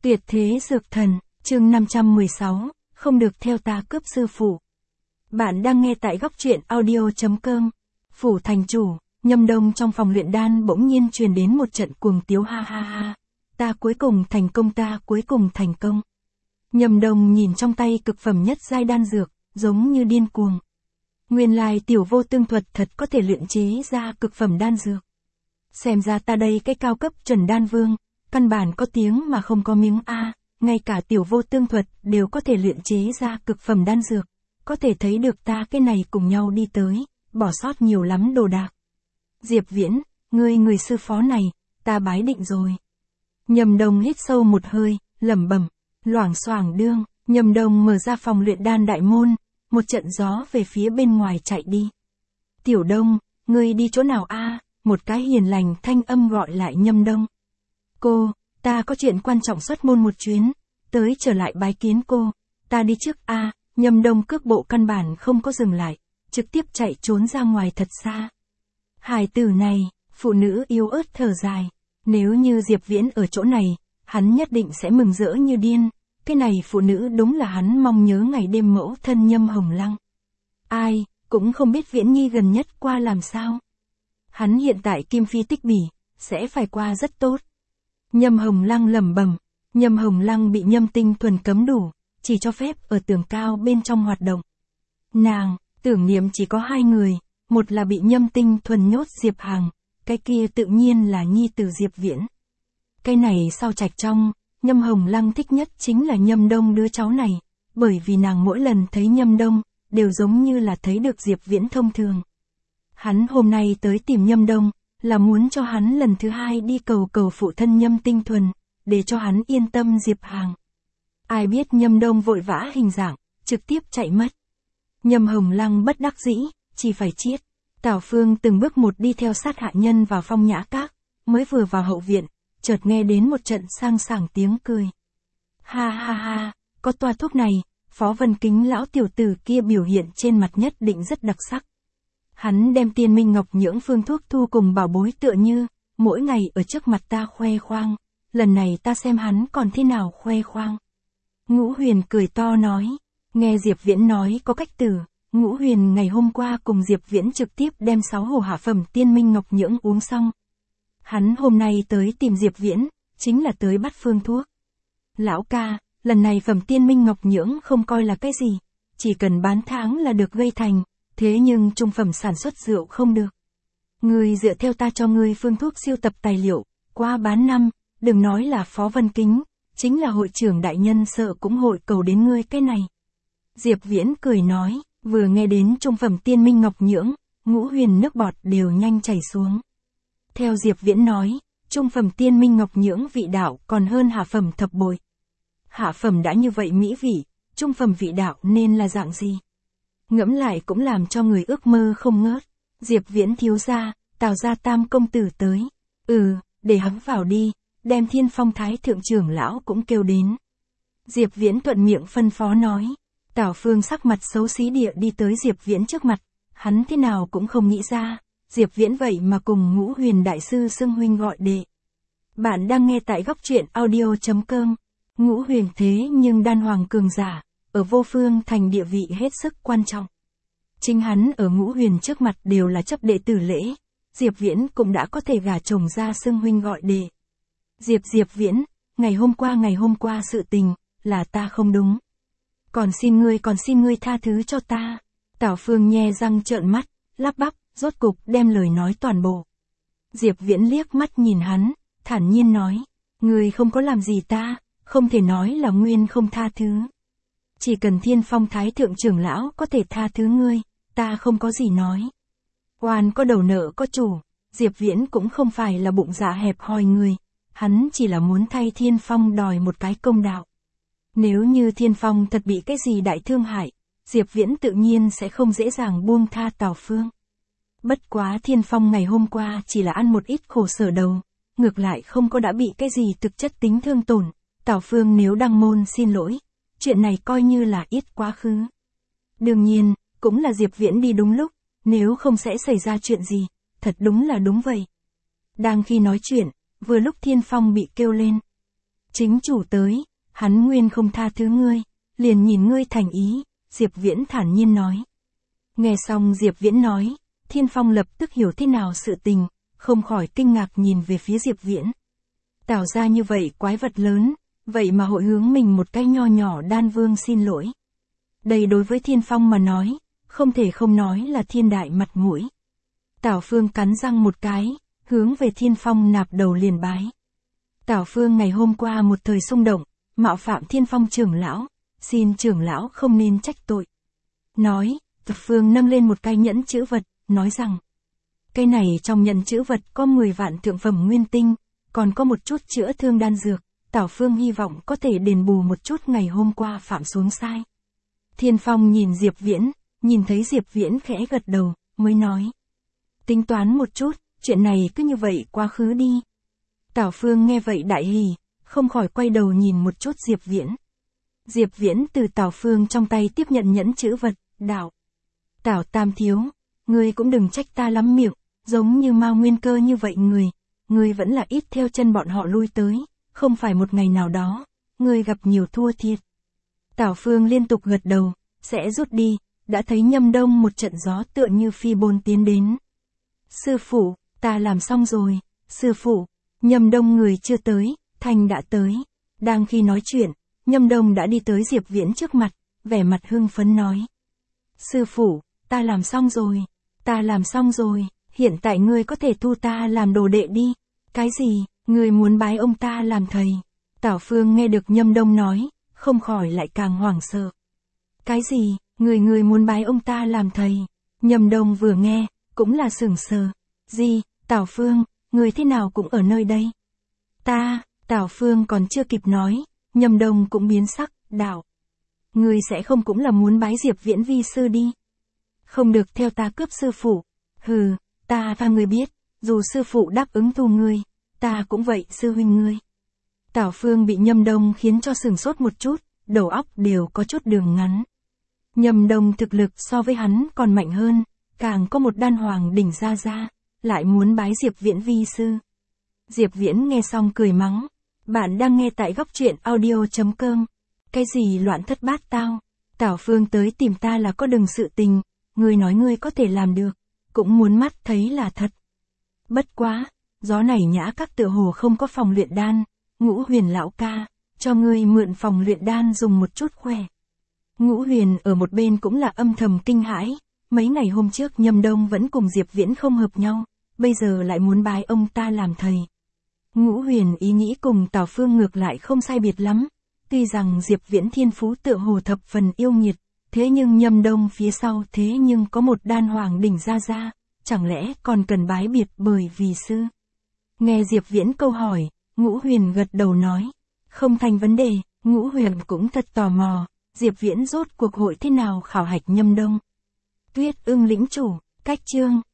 Tuyệt thế dược thần, chương 516, không được theo ta cướp sư phụ. Bạn đang nghe tại góc truyện audio.com. Phủ thành chủ, Nhâm Đông trong phòng luyện đan bỗng nhiên truyền đến một trận cuồng tiếu ha ha ha. Ta cuối cùng thành công. Nhâm Đông nhìn trong tay cực phẩm nhất giai đan dược, giống như điên cuồng. Nguyên lai tiểu vô tương thuật thật có thể luyện chế ra cực phẩm đan dược. Xem ra ta đây cái cao cấp chuẩn đan vương, căn bản có tiếng mà không có miếng a, ngay cả tiểu vô tương thuật đều có thể luyện chế ra cực phẩm đan dược, có thể thấy được ta cái này cùng nhau đi tới, bỏ sót nhiều lắm đồ đạc. Diệp Viễn, người sư phó này, ta bái định rồi. Nhâm Đông hít sâu một hơi, lẩm bẩm, loảng xoảng đương, Nhâm Đông mở ra phòng luyện đan đại môn, một trận gió về phía bên ngoài chạy đi. Tiểu Đông, ngươi đi chỗ nào a? Một cái hiền lành thanh âm gọi lại Nhâm Đông. Cô, ta có chuyện quan trọng xuất môn một chuyến, tới trở lại bái kiến cô, ta đi trước a. Nhâm Đông cước bộ căn bản không có dừng lại, trực tiếp chạy trốn ra ngoài thật xa. Hài tử này, phụ nữ yếu ớt thở dài, nếu như Diệp Viễn ở chỗ này, hắn nhất định sẽ mừng rỡ như điên, cái này phụ nữ đúng là hắn mong nhớ ngày đêm mẫu thân Nhâm Hồng Lăng. Ai, cũng không biết Viễn Nhi gần nhất qua làm sao. Hắn hiện tại Kim Phi tích bỉ, sẽ phải qua rất tốt. Nhâm Hồng Lăng lẩm bẩm, Nhâm Hồng Lăng bị Nhâm Tinh Thuần cấm đủ, chỉ cho phép ở tường cao bên trong hoạt động. Nàng, tưởng niệm chỉ có hai người, một là bị Nhâm Tinh Thuần nhốt Diệp Hằng, cái kia tự nhiên là nhi tử Diệp Viễn. Cái này sau trạch trong, Nhâm Hồng Lăng thích nhất chính là Nhâm Đông đứa cháu này, bởi vì nàng mỗi lần thấy Nhâm Đông, đều giống như là thấy được Diệp Viễn thông thường. Hắn hôm nay tới tìm Nhâm Đông, là muốn cho hắn lần thứ hai đi cầu phụ thân Nhâm Tinh Thuần, để cho hắn yên tâm Diệp Hằng. Ai biết Nhâm Đông vội vã hình dạng, trực tiếp chạy mất. Nhâm Hồng Lăng bất đắc dĩ, chỉ phải chiết. Tào Phương từng bước một đi theo sát hạ nhân vào Phong Nhã Các, mới vừa vào hậu viện, chợt nghe đến một trận sang sảng tiếng cười. Ha ha ha, có toa thuốc này, Phó Vân Kính lão tiểu tử kia biểu hiện trên mặt nhất định rất đặc sắc. Hắn đem Tiên Minh Ngọc Nhưỡng phương thuốc thu cùng bảo bối tựa như, mỗi ngày ở trước mặt ta khoe khoang, lần này ta xem hắn còn thế nào khoe khoang. Ngũ Huyền cười to nói, nghe Diệp Viễn nói có cách từ, Ngũ Huyền ngày hôm qua cùng Diệp Viễn trực tiếp đem 6 hồ hạ phẩm Tiên Minh Ngọc Nhưỡng uống xong. Hắn hôm nay tới tìm Diệp Viễn, chính là tới bắt phương thuốc. Lão ca, lần này phẩm Tiên Minh Ngọc Nhưỡng không coi là cái gì, chỉ cần bán tháng là được gây thành, thế nhưng trung phẩm sản xuất rượu không được. Ngươi dựa theo ta cho ngươi phương thuốc siêu tập tài liệu, qua bán năm, đừng nói là Phó Vân Kính, chính là hội trưởng đại nhân sợ cũng hội cầu đến ngươi cái này. Diệp Viễn cười nói, vừa nghe đến trung phẩm Tiên Minh Ngọc Nhưỡng, Ngũ Huyền nước bọt đều nhanh chảy xuống. Theo Diệp Viễn nói, trung phẩm Tiên Minh Ngọc Nhưỡng vị đạo còn hơn hạ phẩm thập bội. Hạ phẩm đã như vậy mỹ vị, trung phẩm vị đạo nên là dạng gì? Ngẫm lại cũng làm cho người ước mơ không ngớt. Diệp Viễn thiếu gia, Tào gia tam công tử tới. Để hắn vào đi, đem Thiên Phong Thái thượng trưởng lão cũng kêu đến. Diệp Viễn thuận miệng phân phó nói. Tào Phương sắc mặt xấu xí địa đi tới Diệp Viễn trước mặt, hắn thế nào cũng không nghĩ ra, Diệp Viễn vậy mà cùng Ngũ Huyền đại sư xưng huynh gọi đệ. Bạn đang nghe tại góc truyện audio.com. Ngũ Huyền thế nhưng đan hoàng cường giả, ở Vô Phương thành địa vị hết sức quan trọng. Chính hắn ở Ngũ Huyền trước mặt đều là chấp đệ tử lễ, Diệp Viễn cũng đã có thể gả chồng ra xưng huynh gọi đệ. Diệp Viễn, ngày hôm qua sự tình, là ta không đúng. Còn xin ngươi tha thứ cho ta. Tào Phương nhe răng trợn mắt, lắp bắp, rốt cục đem lời nói toàn bộ. Diệp Viễn liếc mắt nhìn hắn, thản nhiên nói, ngươi không có làm gì ta, không thể nói là nguyên không tha thứ. Chỉ cần Thiên Phong Thái thượng trưởng lão có thể tha thứ ngươi, ta không có gì nói. Oan có đầu nợ có chủ, Diệp Viễn cũng không phải là bụng dạ hẹp hòi người, hắn chỉ là muốn thay Thiên Phong đòi một cái công đạo. Nếu như Thiên Phong thật bị cái gì đại thương hại, Diệp Viễn tự nhiên sẽ không dễ dàng buông tha Tào Phương. Bất quá Thiên Phong ngày hôm qua chỉ là ăn một ít khổ sở đầu, ngược lại không có đã bị cái gì thực chất tính thương tổn. Tào Phương nếu đăng môn xin lỗi, chuyện này coi như là ít quá khứ. Đương nhiên, cũng là Diệp Viễn đi đúng lúc, nếu không sẽ xảy ra chuyện gì, thật đúng là đúng vậy. Đang khi nói chuyện, vừa lúc Thiên Phong bị kêu lên. Chính chủ tới, hắn nguyên không tha thứ ngươi, liền nhìn ngươi thành ý, Diệp Viễn thản nhiên nói. Nghe xong Diệp Viễn nói, Thiên Phong lập tức hiểu thế nào sự tình, không khỏi kinh ngạc nhìn về phía Diệp Viễn. Tào ra như vậy quái vật lớn, vậy mà hội hướng mình một cái nho nhỏ đan vương xin lỗi. Đây đối với Thiên Phong mà nói, không thể không nói là thiên đại mặt mũi. Tào Phương cắn răng một cái, hướng về Thiên Phong nạp đầu liền bái. Tào Phương ngày hôm qua một thời xung động, mạo phạm Thiên Phong trưởng lão, xin trưởng lão không nên trách tội. Nói, Tào Phương nâng lên một cái nhẫn chữ vật, nói rằng, cái này trong nhẫn chữ vật có 10 vạn thượng phẩm nguyên tinh, còn có một chút chữa thương đan dược, Tào Phương hy vọng có thể đền bù một chút ngày hôm qua phạm xuống sai. Thiên Phong nhìn Diệp Viễn, nhìn thấy Diệp Viễn khẽ gật đầu, mới nói. Tính toán một chút, chuyện này cứ như vậy quá khứ đi. Tào Phương nghe vậy đại hỉ, không khỏi quay đầu nhìn một chút Diệp Viễn. Diệp Viễn từ Tào Phương trong tay tiếp nhận nhẫn chữ vật, đạo. Tào Tam thiếu, ngươi cũng đừng trách ta lắm miệng, giống như Mao Nguyên Cơ như vậy ngươi vẫn là ít theo chân bọn họ lui tới, không phải một ngày nào đó, ngươi gặp nhiều thua thiệt. Tào Phương liên tục gật đầu, sẽ rút đi, đã thấy Nhâm Đông một trận gió tựa như phi bôn tiến đến. Sư phụ, ta làm xong rồi, sư phụ, Nhâm Đông người chưa tới, Thanh đã tới. Đang khi nói chuyện, Nhâm Đông đã đi tới Diệp Viễn trước mặt, vẻ mặt hưng phấn nói. Sư phụ, ta làm xong rồi, hiện tại ngươi có thể thu ta làm đồ đệ đi. Cái gì, ngươi muốn bái ông ta làm thầy? Tào Phương nghe được Nhâm Đông nói, không khỏi lại càng hoảng sợ. Cái gì, ngươi muốn bái ông ta làm thầy? Nhâm Đông vừa nghe, cũng là sửng sờ. Gì, Tào Phương, ngươi thế nào cũng ở nơi đây? Tào Phương còn chưa kịp nói, Nhâm Đông cũng biến sắc, đạo. Ngươi sẽ không cũng là muốn bái Diệp Viễn vi sư đi? Không được theo ta cướp sư phụ. Hừ, ta và ngươi biết, dù sư phụ đáp ứng thu ngươi, ta cũng vậy sư huynh ngươi. Tào Phương bị Nhâm Đông khiến cho sửng sốt một chút, đầu óc đều có chút đường ngắn. Nhâm Đông thực lực so với hắn còn mạnh hơn, càng có một đan hoàng đỉnh ra, lại muốn bái Diệp Viễn vi sư. Diệp Viễn nghe xong cười mắng, bạn đang nghe tại góc truyện audio.com. Cái gì loạn thất bát tao, Tào Phương tới tìm ta là có đừng sự tình, ngươi nói ngươi có thể làm được, cũng muốn mắt thấy là thật. Bất quá, gió này nhã các tựa hồ không có phòng luyện đan, Ngũ Huyền lão ca, cho ngươi mượn phòng luyện đan dùng một chút khỏe. Ngũ Huyền ở một bên cũng là âm thầm kinh hãi, mấy ngày hôm trước Nhâm Đông vẫn cùng Diệp Viễn không hợp nhau, bây giờ lại muốn bái ông ta làm thầy. Ngũ Huyền ý nghĩ cùng Tào Phương ngược lại không sai biệt lắm, tuy rằng Diệp Viễn thiên phú tựa hồ thập phần yêu nghiệt, thế nhưng Nhâm Đông phía sau thế nhưng có một đan hoàng đỉnh ra, chẳng lẽ còn cần bái biệt bởi vì sư? Nghe Diệp Viễn câu hỏi, Ngũ Huyền gật đầu nói, không thành vấn đề. Ngũ Huyền cũng thật tò mò, Diệp Viễn rốt cuộc hội thế nào khảo hạch Nhâm Đông. Tuyết Ưng lĩnh chủ, cách chương